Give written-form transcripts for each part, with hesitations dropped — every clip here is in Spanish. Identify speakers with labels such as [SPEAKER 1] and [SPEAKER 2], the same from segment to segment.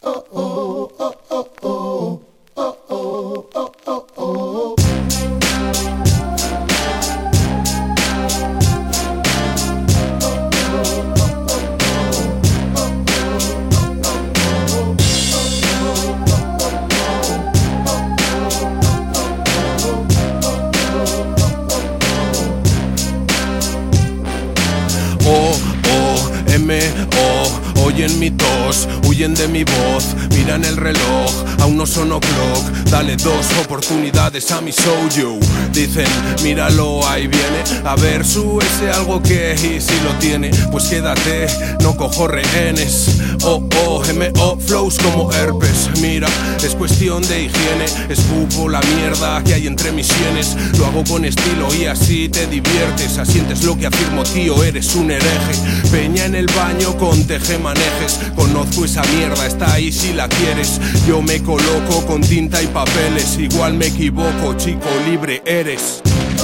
[SPEAKER 1] M.O. oyen mi tos, huyen de mi voz, miran el reloj, aún no son o'clock. Dale 2 oportunidades a mi soju. Dicen, míralo, ahí viene. A ver, ese algo que, y si lo tiene, pues quédate, no cojo rehenes. M.O. flows como herpes. Mira, es cuestión de higiene. Escupo la mierda que hay entre mis sienes. Lo hago con estilo y así te diviertes. Asientes lo que afirmo, tío, eres un hereje. Peña en el baño con tejemanejes. Conozco esa mierda, está ahí si la quieres. Yo me coloco con tinta y papeles. Igual me equivoco, chico, libre eres.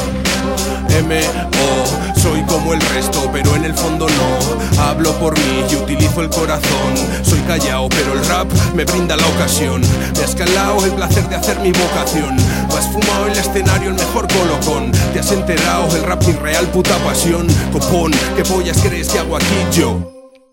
[SPEAKER 1] M.O. soy como el resto, pero en el fondo no. Hablo por mí y utilizo el corazón. Soy callao, pero el rap me brinda la ocasión. Me ha escalado el placer de hacer mi vocación. Has fumado en el escenario el mejor colocón. Te has enterado, el rap mi real puta pasión. Copón, ¿qué pollas crees que hago aquí yo?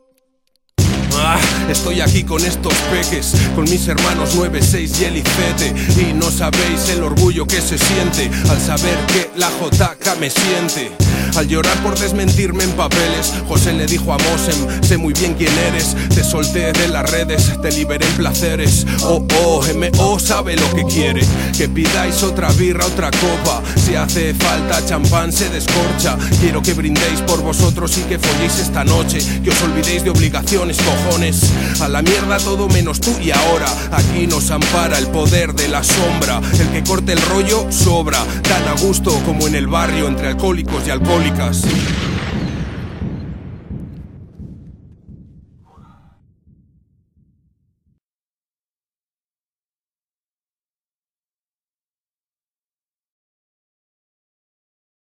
[SPEAKER 1] Estoy aquí con estos peques, con mis hermanos 9, 6 y el Icete. Y no sabéis el orgullo que se siente al saber que la JK me siente. Al llorar por desmentirme en papeles, José le dijo a Mosem, sé muy bien quién eres. Te solté de las redes, te liberé en placeres. M.O. sabe lo que quiere. Que pidáis otra birra, otra copa. Si hace falta champán se descorcha. Quiero que brindéis por vosotros y que folléis esta noche. Que os olvidéis de obligaciones, cojones. A la mierda todo menos tú y ahora. Aquí nos ampara el poder de la sombra. El que corte el rollo sobra. Tan a gusto como en el barrio entre alcohólicos y alcohólicas.